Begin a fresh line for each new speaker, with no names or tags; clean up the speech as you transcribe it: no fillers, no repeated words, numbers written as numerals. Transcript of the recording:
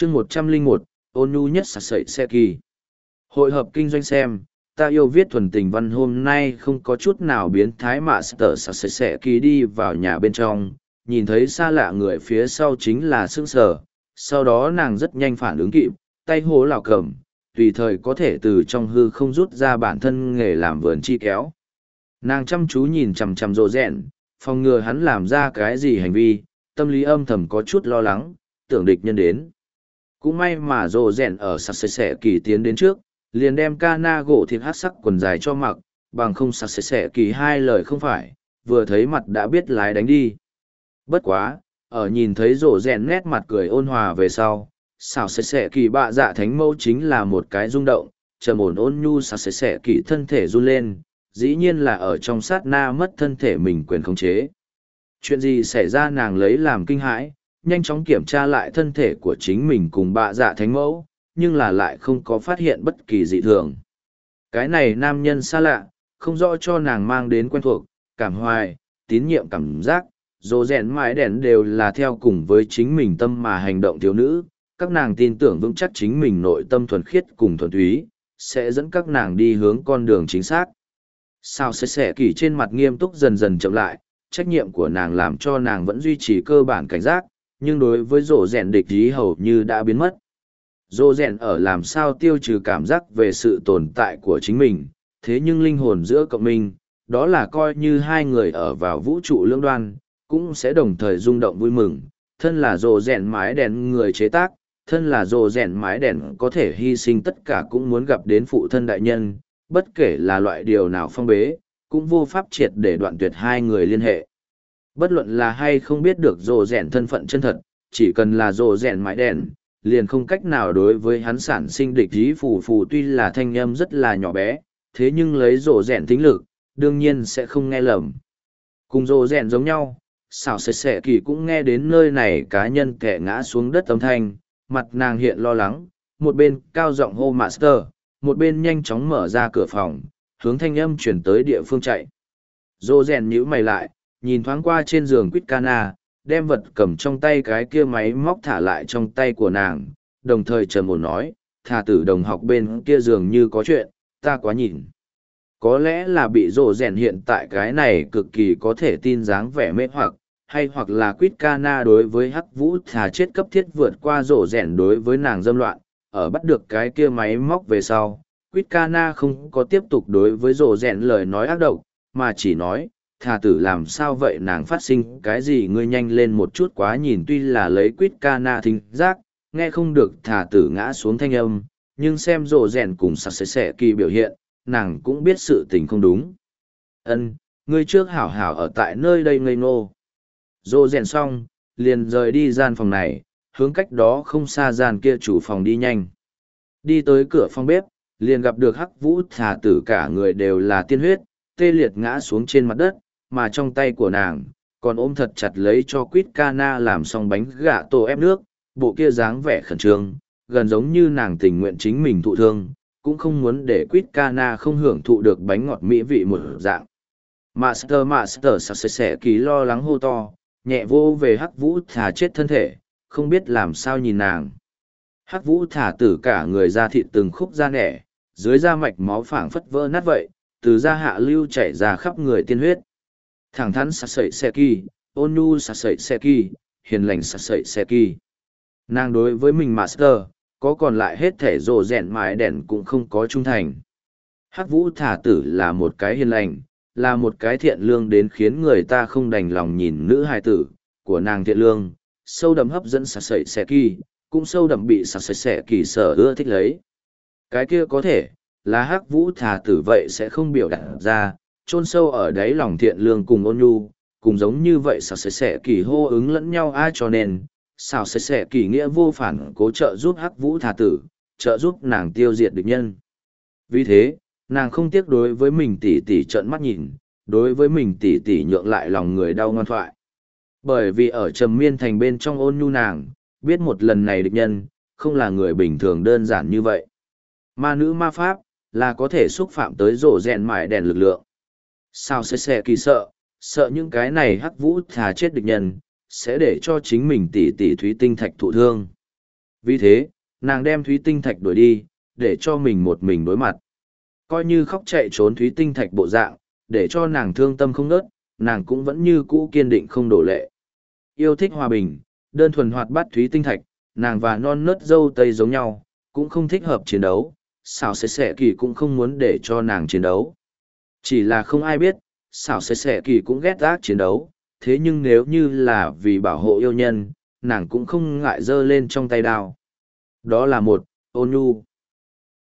chương 101, ôn nhu nhất sạc sậy xe kỳ. Hội hợp kinh doanh xem, ta yêu viết thuần tình văn hôm nay không có chút nào biến thái mà sở sạc sậy xe kỳ đi vào nhà bên trong, nhìn thấy xa lạ người phía sau chính là sững sờ. Sau đó nàng rất nhanh phản ứng kịp, tay hố lào cầm, tùy thời có thể từ trong hư không rút ra bản thân nghề làm vườn chi kéo. Nàng chăm chú nhìn chằm chằm rộ rẹn, phòng ngừa hắn làm ra cái gì hành vi, tâm lý âm thầm có chút lo lắng, tưởng địch nhân đến. Cũng may mà rộ rẹn ở sạc sệ sệ kỳ tiến đến trước, liền đem ca na gỗ thịt hát sắc quần dài cho mặc, bằng không sạc sệ sệ kỳ hai lời không phải, vừa thấy mặt đã biết lái đánh đi. Bất quá, ở nhìn thấy rộ rẹn nét mặt cười ôn hòa về sau, xảo sệ sệ kỳ bạ dạ thánh mẫu chính là một cái rung động, trầm ổn ôn nhu xảo sệ sệ kỳ thân thể run lên, dĩ nhiên là ở trong sát na mất thân thể mình quyền khống chế. Chuyện gì xảy ra nàng lấy làm kinh hãi, nhanh chóng kiểm tra lại thân thể của chính mình cùng bạ dạ thánh mẫu, nhưng là lại không có phát hiện bất kỳ dị thường. Cái này nam nhân xa lạ, không rõ cho nàng mang đến quen thuộc, cảm hoài, tín nhiệm cảm giác, dồ rèn mãi đèn đều là theo cùng với chính mình tâm mà hành động thiếu nữ, các nàng tin tưởng vững chắc chính mình nội tâm thuần khiết cùng thuần túy, sẽ dẫn các nàng đi hướng con đường chính xác. Sao sẽ kỳ trên mặt nghiêm túc dần dần chậm lại, trách nhiệm của nàng làm cho nàng vẫn duy trì cơ bản cảnh giác, nhưng đối với rổ rèn địch ý hầu như đã biến mất. Rổ rèn ở làm sao tiêu trừ cảm giác về sự tồn tại của chính mình, thế nhưng linh hồn giữa cộng minh, đó là coi như hai người ở vào vũ trụ lưỡng đoan, cũng sẽ đồng thời rung động vui mừng. Thân là rổ rèn mái đèn người chế tác, thân là rổ rèn mái đèn có thể hy sinh tất cả cũng muốn gặp đến phụ thân đại nhân, bất kể là loại điều nào phong bế, cũng vô pháp triệt để đoạn tuyệt hai người liên hệ. Bất luận là hay không biết được rồ rèn thân phận chân thật, chỉ cần là rồ rèn mãi đèn, liền không cách nào đối với hắn sản sinh địch ý phù phù tuy là thanh âm rất là nhỏ bé, thế nhưng lấy rồ rèn tính lực, đương nhiên sẽ không nghe lầm. Cùng rồ rèn giống nhau, xảo sệt sệ kỳ cũng nghe đến nơi này cá nhân kẻ ngã xuống đất âm thanh, mặt nàng hiện lo lắng, một bên cao giọng hô master, một bên nhanh chóng mở ra cửa phòng, hướng thanh âm chuyển tới địa phương chạy. Rồ rèn nhíu mày lại, nhìn thoáng qua trên giường quýt cana, đem vật cầm trong tay cái kia máy móc thả lại trong tay của nàng, đồng thời trầm ổn nói, thà tử đồng học bên kia dường như có chuyện, ta quá nhìn. Có lẽ là bị rồ rèn hiện tại cái này cực kỳ có thể tin dáng vẻ mê hoặc, hay hoặc là quýt cana đối với hắc vũ thà chết cấp thiết vượt qua rồ rèn đối với nàng dâm loạn, ở bắt được cái kia máy móc về sau. Quýt Cana không có tiếp tục đối với rồ rèn lời nói ác độc, mà chỉ nói, thà tử làm sao vậy nàng phát sinh cái gì ngươi nhanh lên một chút quá nhìn tuy là lấy Quýt Cana thính giác, nghe không được thà tử ngã xuống thanh âm, nhưng xem rồ rèn cùng sạc sẻ kỳ biểu hiện, nàng cũng biết sự tình không đúng. Ân, ngươi trước hảo hảo ở tại nơi đây ngây ngô. Rồ rèn xong, liền rời đi gian phòng này, hướng cách đó không xa gian kia chủ phòng đi nhanh. Đi tới cửa phòng bếp, liền gặp được hắc vũ thà tử cả người đều là tiên huyết, tê liệt ngã xuống trên mặt đất, mà trong tay của nàng, còn ôm thật chặt lấy cho quýt cana làm xong bánh gà tổ ép nước, bộ kia dáng vẻ khẩn trương, gần giống như nàng tình nguyện chính mình thụ thương, cũng không muốn để quýt cana không hưởng thụ được bánh ngọt mỹ vị một dạng. Master sạc sẻ kỳ lo lắng hô to, nhẹ vô về hắc vũ thà chết thân thể, không biết làm sao nhìn nàng. Hắc vũ thả tử cả người da thịt từng khúc da nẻ, dưới da mạch máu phảng phất vỡ nát vậy, từ da hạ lưu chảy ra khắp người tiên huyết. Thẳng thắn sạc sậy xe kỳ, ôn nhu sạc sậy xe kỳ, hiền lành sạc sậy xe kỳ. Nàng đối với mình master, có còn lại hết thể rồ rèn mái đèn cũng không có trung thành. Hắc vũ thả tử là một cái hiền lành, là một cái thiện lương đến khiến người ta không đành lòng nhìn nữ hài tử, của nàng thiện lương, sâu đậm hấp dẫn sạc sậy xe kỳ, cũng sâu đậm bị sạc sạch sẽ kỳ sở ưa thích lấy. Cái kia có thể, là hắc vũ thà tử vậy sẽ không biểu đạt ra, chôn sâu ở đáy lòng thiện lương cùng ôn nhu, cùng giống như vậy sạc sạch sẽ kỳ hô ứng lẫn nhau ai cho nên, sạc sạch sẽ kỳ nghĩa vô phản cố trợ giúp hắc vũ thà tử, trợ giúp nàng tiêu diệt địch nhân. Vì thế, nàng không tiếc đối với mình tỉ tỉ trợn mắt nhìn, đối với mình tỉ tỉ nhượng lại lòng người đau ngoan thoại. Bởi vì ở trầm miên thành bên trong ôn nhu nàng, biết một lần này địch nhân, không là người bình thường đơn giản như vậy. Ma nữ ma pháp, là có thể xúc phạm tới rổ rèn mải đèn lực lượng. Sao sẽ kỳ sợ những cái này hắc vũ thà chết địch nhân, sẽ để cho chính mình tỷ tỷ thúy tinh thạch thụ thương. Vì thế, nàng đem Thúy Tinh Thạch đuổi đi, để cho mình một mình đối mặt. Coi như khóc chạy trốn Thúy Tinh Thạch bộ dạng, để cho nàng thương tâm không nớt, nàng cũng vẫn như cũ kiên định không đổ lệ. Yêu thích hòa bình, đơn thuần hoạt bát Thúy Tinh Thạch, nàng và non nớt dâu tây giống nhau, cũng không thích hợp chiến đấu, xảo xệ xệ kỳ cũng không muốn để cho nàng chiến đấu. Chỉ là không ai biết, xảo xệ xệ kỳ cũng ghét ác chiến đấu, thế nhưng nếu như là vì bảo hộ yêu nhân, nàng cũng không ngại giơ lên trong tay đao. Đó là một, ôn nhu.